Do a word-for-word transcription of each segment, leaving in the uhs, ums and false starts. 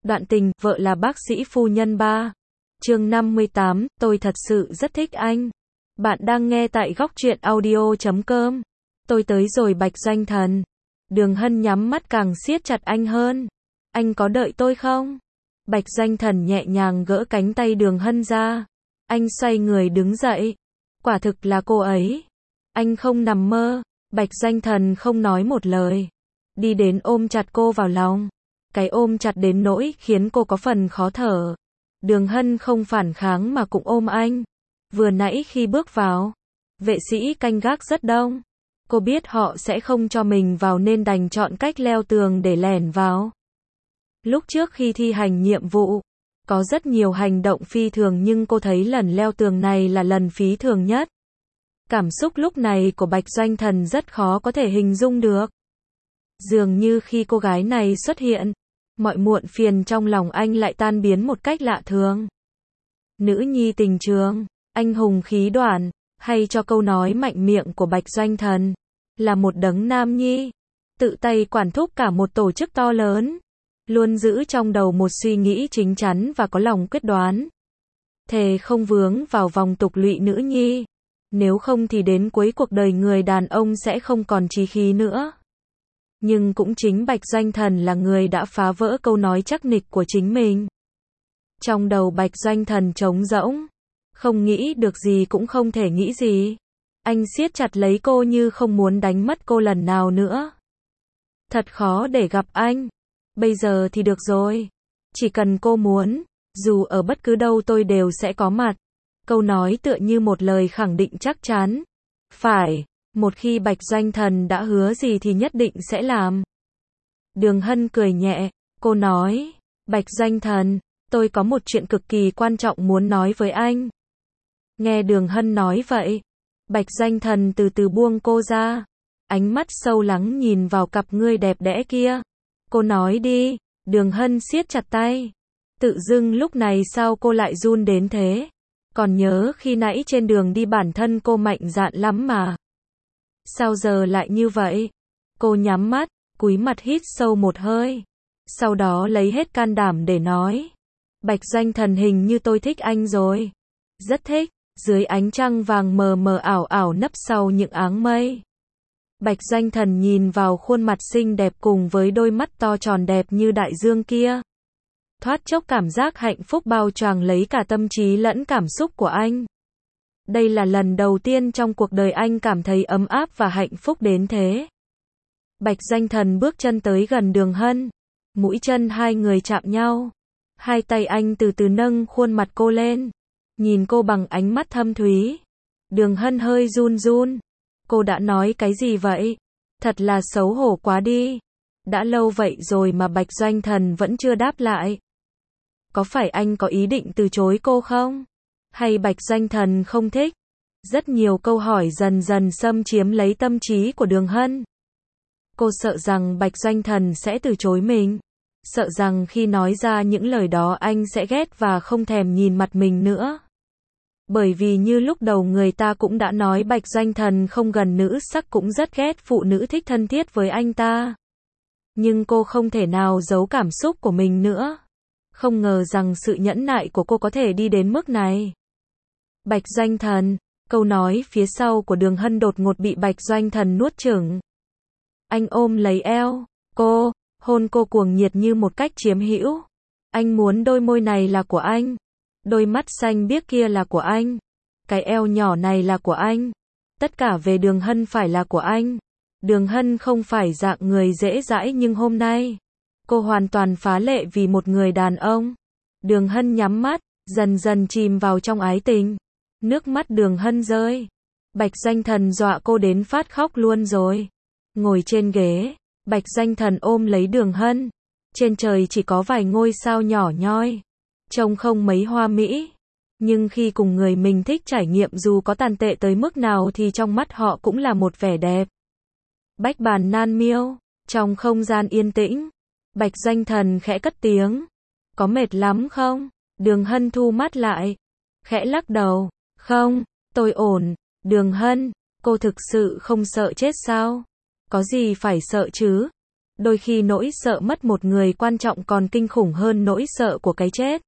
Đoạn tình, vợ là bác sĩ phu nhân ba. Chương năm mươi tám, tôi thật sự rất thích anh. Bạn đang nghe tại góc truyện audio chấm com. Tôi tới rồi Bạch Doanh Thần. Đường Hân nhắm mắt càng siết chặt anh hơn. Anh có đợi tôi không? Bạch Doanh Thần nhẹ nhàng gỡ cánh tay Đường Hân ra. Anh xoay người đứng dậy. Quả thực là cô ấy. Anh không nằm mơ. Bạch Doanh Thần không nói một lời. Đi đến ôm chặt cô vào lòng. Cái ôm chặt đến nỗi khiến cô có phần khó thở. Đường Hân không phản kháng mà cũng ôm anh. Vừa nãy khi bước vào, vệ sĩ canh gác rất đông. Cô biết họ sẽ không cho mình vào nên đành chọn cách leo tường để lẻn vào. Lúc trước khi thi hành nhiệm vụ, có rất nhiều hành động phi thường nhưng cô thấy lần leo tường này là lần phí thường nhất. Cảm xúc lúc này của Bạch Doanh Thần rất khó có thể hình dung được. Dường như khi cô gái này xuất hiện, mọi muộn phiền trong lòng anh lại tan biến một cách lạ thường. Nữ nhi tình trường, anh hùng khí đoản, hay cho câu nói mạnh miệng của Bạch Doanh Thần, là một đấng nam nhi, tự tay quản thúc cả một tổ chức to lớn, luôn giữ trong đầu một suy nghĩ chính chắn và có lòng quyết đoán. Thề không vướng vào vòng tục lụy nữ nhi, nếu không thì đến cuối cuộc đời người đàn ông sẽ không còn chí khí nữa. Nhưng cũng chính Bạch Doanh Thần là người đã phá vỡ câu nói chắc nịch của chính mình. Trong đầu Bạch Doanh Thần trống rỗng, không nghĩ được gì cũng không thể nghĩ gì. Anh siết chặt lấy cô như không muốn đánh mất cô lần nào nữa. Thật khó để gặp anh. Bây giờ thì được rồi. Chỉ cần cô muốn, dù ở bất cứ đâu tôi đều sẽ có mặt. Câu nói tựa như một lời khẳng định chắc chắn. Phải. Một khi Bạch Doanh Thần đã hứa gì thì nhất định sẽ làm. Đường Hân cười nhẹ, cô nói, Bạch Doanh Thần, tôi có một chuyện cực kỳ quan trọng muốn nói với anh. Nghe Đường Hân nói vậy, Bạch Doanh Thần từ từ buông cô ra, ánh mắt sâu lắng nhìn vào cặp ngươi đẹp đẽ kia. Cô nói đi. Đường Hân siết chặt tay. Tự dưng lúc này sao cô lại run đến thế? Còn nhớ khi nãy trên đường đi bản thân cô mạnh dạn lắm mà. Sao giờ lại như vậy? Cô nhắm mắt, cúi mặt hít sâu một hơi. Sau đó lấy hết can đảm để nói. Bạch Doanh Thần, hình như tôi thích anh rồi. Rất thích. Dưới ánh trăng vàng mờ mờ ảo ảo nấp sau những áng mây. Bạch Doanh Thần nhìn vào khuôn mặt xinh đẹp cùng với đôi mắt to tròn đẹp như đại dương kia. Thoát chốc cảm giác hạnh phúc bao choàng lấy cả tâm trí lẫn cảm xúc của anh. Đây là lần đầu tiên trong cuộc đời anh cảm thấy ấm áp và hạnh phúc đến thế. Bạch Doanh Thần bước chân tới gần Đường Hân. Mũi chân hai người chạm nhau. Hai tay anh từ từ nâng khuôn mặt cô lên. Nhìn cô bằng ánh mắt thâm thúy. Đường Hân hơi run run. Cô đã nói cái gì vậy? Thật là xấu hổ quá đi. Đã lâu vậy rồi mà Bạch Doanh Thần vẫn chưa đáp lại. Có phải anh có ý định từ chối cô không? Hay Bạch Doanh Thần không thích? Rất nhiều câu hỏi dần dần xâm chiếm lấy tâm trí của Đường Hân. Cô sợ rằng Bạch Doanh Thần sẽ từ chối mình. Sợ rằng khi nói ra những lời đó anh sẽ ghét và không thèm nhìn mặt mình nữa. Bởi vì như lúc đầu người ta cũng đã nói Bạch Doanh Thần không gần nữ sắc cũng rất ghét phụ nữ thích thân thiết với anh ta. Nhưng cô không thể nào giấu cảm xúc của mình nữa. Không ngờ rằng sự nhẫn nại của cô có thể đi đến mức này. Bạch Doanh Thần, câu nói phía sau của Đường Hân đột ngột bị Bạch Doanh Thần nuốt chửng. Anh ôm lấy eo cô, hôn cô cuồng nhiệt như một cách chiếm hữu. Anh muốn đôi môi này là của anh. Đôi mắt xanh biếc kia là của anh. Cái eo nhỏ này là của anh. Tất cả về Đường Hân phải là của anh. Đường Hân không phải dạng người dễ dãi nhưng hôm nay, cô hoàn toàn phá lệ vì một người đàn ông. Đường Hân nhắm mắt, dần dần chìm vào trong ái tình. Nước mắt Đường Hân rơi. Bạch Doanh Thần dọa cô đến phát khóc luôn rồi. Ngồi trên ghế, Bạch Doanh Thần ôm lấy Đường Hân. Trên trời chỉ có vài ngôi sao nhỏ nhoi. Trông không mấy hoa mỹ. Nhưng khi cùng người mình thích trải nghiệm dù có tàn tệ tới mức nào thì trong mắt họ cũng là một vẻ đẹp. Bách bàn nan miêu. Trong không gian yên tĩnh, Bạch Doanh Thần khẽ cất tiếng. Có mệt lắm không? Đường Hân thu mắt lại. Khẽ lắc đầu. Không, tôi ổn. Đường Hân, cô thực sự không sợ chết sao? Có gì phải sợ chứ? Đôi khi nỗi sợ mất một người quan trọng còn kinh khủng hơn nỗi sợ của cái chết.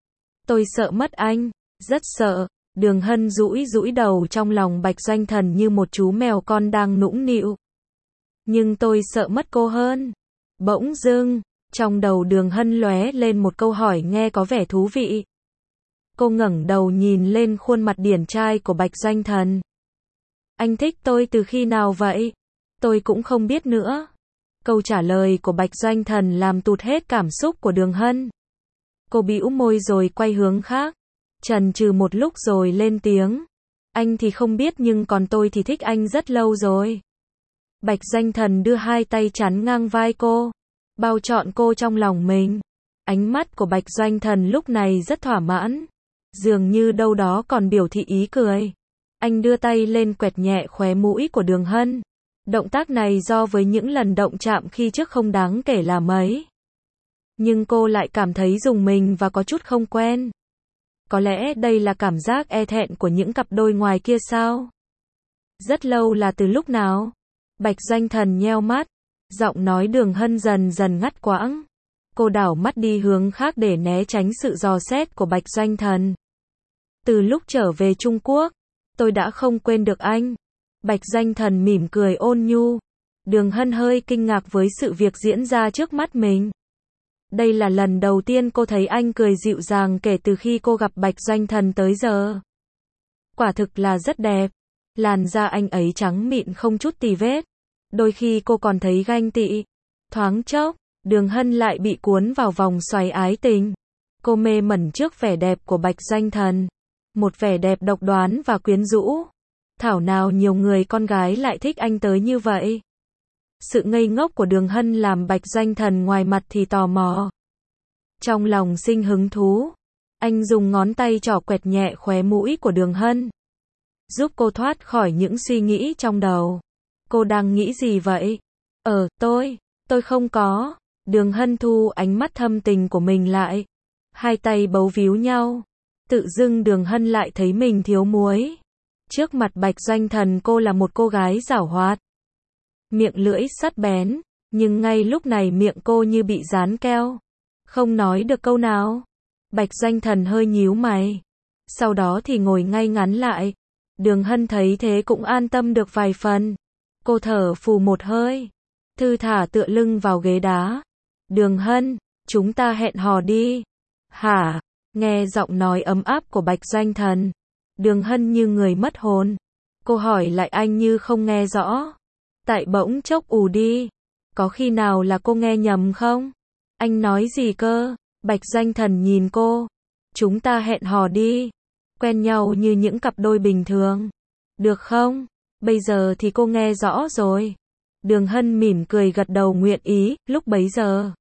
Tôi sợ mất anh, rất sợ. Đường Hân dũi dũi đầu trong lòng Bạch Doanh Thần như một chú mèo con đang nũng nịu. Nhưng tôi sợ mất cô hơn. Bỗng dưng, trong đầu Đường Hân lóe lên một câu hỏi nghe có vẻ thú vị. Cô ngẩng đầu nhìn lên khuôn mặt điển trai của Bạch Doanh Thần. Anh thích tôi từ khi nào vậy? Tôi cũng không biết nữa. Câu trả lời của Bạch Doanh Thần làm tụt hết cảm xúc của Đường Hân. Cô bĩu môi rồi quay hướng khác. Chần chừ một lúc rồi lên tiếng. Anh thì không biết nhưng còn tôi thì thích anh rất lâu rồi. Bạch Doanh Thần đưa hai tay chắn ngang vai cô, bao trọn cô trong lòng mình. Ánh mắt của Bạch Doanh Thần lúc này rất thỏa mãn, dường như đâu đó còn biểu thị ý cười. Anh đưa tay lên quẹt nhẹ khóe mũi của Đường Hân. Động tác này do với những lần động chạm khi trước không đáng kể là mấy. Nhưng cô lại cảm thấy rùng mình và có chút không quen. Có lẽ đây là cảm giác e thẹn của những cặp đôi ngoài kia sao? Rất lâu là từ lúc nào? Bạch Doanh Thần nheo mắt, giọng nói Đường Hân dần dần ngắt quãng. Cô đảo mắt đi hướng khác để né tránh sự dò xét của Bạch Doanh Thần. Từ lúc trở về Trung Quốc, tôi đã không quên được anh. Bạch Doanh Thần mỉm cười ôn nhu. Đường Hân hơi kinh ngạc với sự việc diễn ra trước mắt mình. Đây là lần đầu tiên cô thấy anh cười dịu dàng kể từ khi cô gặp Bạch Doanh Thần tới giờ. Quả thực là rất đẹp. Làn da anh ấy trắng mịn không chút tì vết. Đôi khi cô còn thấy ganh tị. Thoáng chốc, Đường Hân lại bị cuốn vào vòng xoáy ái tình. Cô mê mẩn trước vẻ đẹp của Bạch Doanh Thần. Một vẻ đẹp độc đoán và quyến rũ. Thảo nào nhiều người con gái lại thích anh tới như vậy. Sự ngây ngốc của Đường Hân làm Bạch Doanh Thần ngoài mặt thì tò mò. Trong lòng sinh hứng thú. Anh dùng ngón tay trỏ quẹt nhẹ khóe mũi của Đường Hân. Giúp cô thoát khỏi những suy nghĩ trong đầu. Cô đang nghĩ gì vậy? Ờ, tôi, tôi không có. Đường Hân thu ánh mắt thâm tình của mình lại. Hai tay bấu víu nhau. Tự dưng Đường Hân lại thấy mình thiếu muối. Trước mặt Bạch Doanh Thần cô là một cô gái giảo hoạt. Miệng lưỡi sắc bén, nhưng ngay lúc này miệng cô như bị dán keo. Không nói được câu nào. Bạch Doanh Thần hơi nhíu mày. Sau đó thì ngồi ngay ngắn lại. Đường Hân thấy thế cũng an tâm được vài phần. Cô thở phù một hơi. Thư thả tựa lưng vào ghế đá. Đường Hân, chúng ta hẹn hò đi. Hả? Nghe giọng nói ấm áp của Bạch Doanh Thần. Đường Hân như người mất hồn. Cô hỏi lại anh như không nghe rõ. Tại bỗng chốc ù đi. Có khi nào là cô nghe nhầm không? Anh nói gì cơ? Bạch Doanh Thần nhìn cô. Chúng ta hẹn hò đi. Quen nhau như những cặp đôi bình thường. Được không? Bây giờ thì cô nghe rõ rồi. Đường Hân mỉm cười gật đầu nguyện ý. Lúc bấy giờ,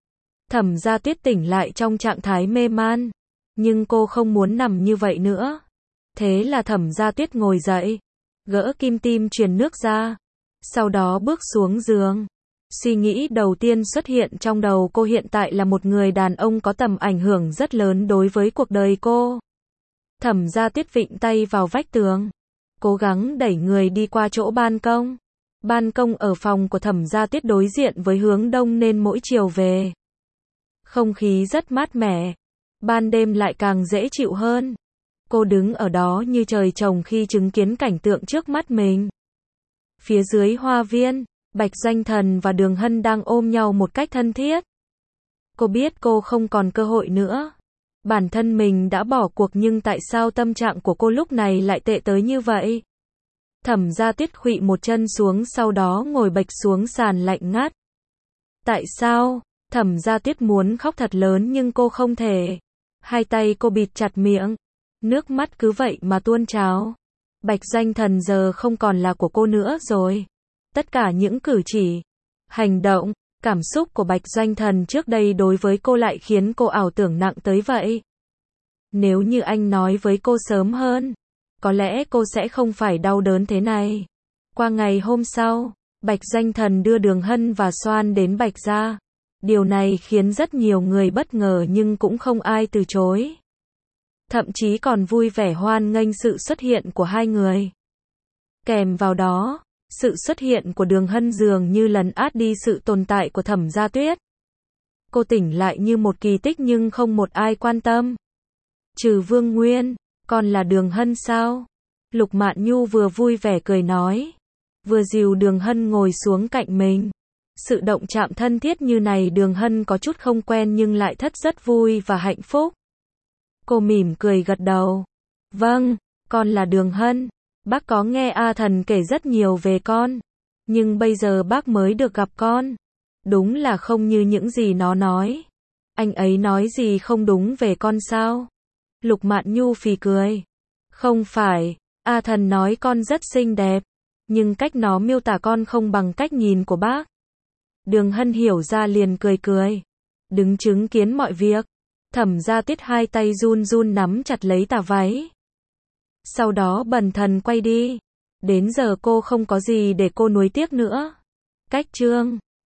Thẩm Gia Tuyết tỉnh lại trong trạng thái mê man. Nhưng cô không muốn nằm như vậy nữa. Thế là Thẩm Gia Tuyết ngồi dậy. Gỡ kim tim truyền nước ra. Sau đó bước xuống giường. Suy nghĩ đầu tiên xuất hiện trong đầu cô hiện tại là một người đàn ông có tầm ảnh hưởng rất lớn đối với cuộc đời cô. Thẩm Gia Tuyết vịn tay vào vách tường. Cố gắng đẩy người đi qua chỗ ban công. Ban công ở phòng của Thẩm Gia Tuyết đối diện với hướng đông nên mỗi chiều về. Không khí rất mát mẻ. Ban đêm lại càng dễ chịu hơn. Cô đứng ở đó như trời trồng khi chứng kiến cảnh tượng trước mắt mình. Phía dưới hoa viên, Bạch Doanh Thần và Đường Hân đang ôm nhau một cách thân thiết. Cô biết cô không còn cơ hội nữa. Bản thân mình đã bỏ cuộc nhưng tại sao tâm trạng của cô lúc này lại tệ tới như vậy? Thẩm Gia Tuyết khuỵu một chân xuống sau đó ngồi bệch xuống sàn lạnh ngắt. Tại sao? Thẩm Gia Tuyết muốn khóc thật lớn nhưng cô không thể. Hai tay cô bịt chặt miệng. Nước mắt cứ vậy mà tuôn trào. Bạch Doanh Thần giờ không còn là của cô nữa rồi. Tất cả những cử chỉ, hành động, cảm xúc của Bạch Doanh Thần trước đây đối với cô lại khiến cô ảo tưởng nặng tới vậy. Nếu như anh nói với cô sớm hơn, có lẽ cô sẽ không phải đau đớn thế này. Qua ngày hôm sau, Bạch Doanh Thần đưa Đường Hân và Soan đến Bạch Gia. Điều này khiến rất nhiều người bất ngờ nhưng cũng không ai từ chối. Thậm chí còn vui vẻ hoan nghênh sự xuất hiện của hai người. Kèm vào đó, Sự xuất hiện của Đường Hân dường như lấn át đi sự tồn tại của Thẩm Gia Tuyết. Cô tỉnh lại như một kỳ tích nhưng không một ai quan tâm. Trừ Vương Nguyên, còn là Đường Hân sao? Lục Mạn Nhu vừa vui vẻ cười nói, vừa dìu Đường Hân ngồi xuống cạnh mình. Sự động chạm thân thiết như này Đường Hân có chút không quen nhưng lại thất rất vui và hạnh phúc. Cô mỉm cười gật đầu. Vâng, con là Đường Hân. Bác có nghe A Thần kể rất nhiều về con. Nhưng bây giờ bác mới được gặp con. Đúng là không như những gì nó nói. Anh ấy nói gì không đúng về con sao? Lục Mạn Nhu phì cười. Không phải, A Thần nói con rất xinh đẹp. Nhưng cách nó miêu tả con không bằng cách nhìn của bác. Đường Hân hiểu ra liền cười cười. Đứng chứng kiến mọi việc. Thẩm Gia Tuyết hai tay run run nắm chặt lấy tà váy. Sau đó bần thần quay đi. Đến giờ cô không có gì để cô nuối tiếc nữa. Cách chương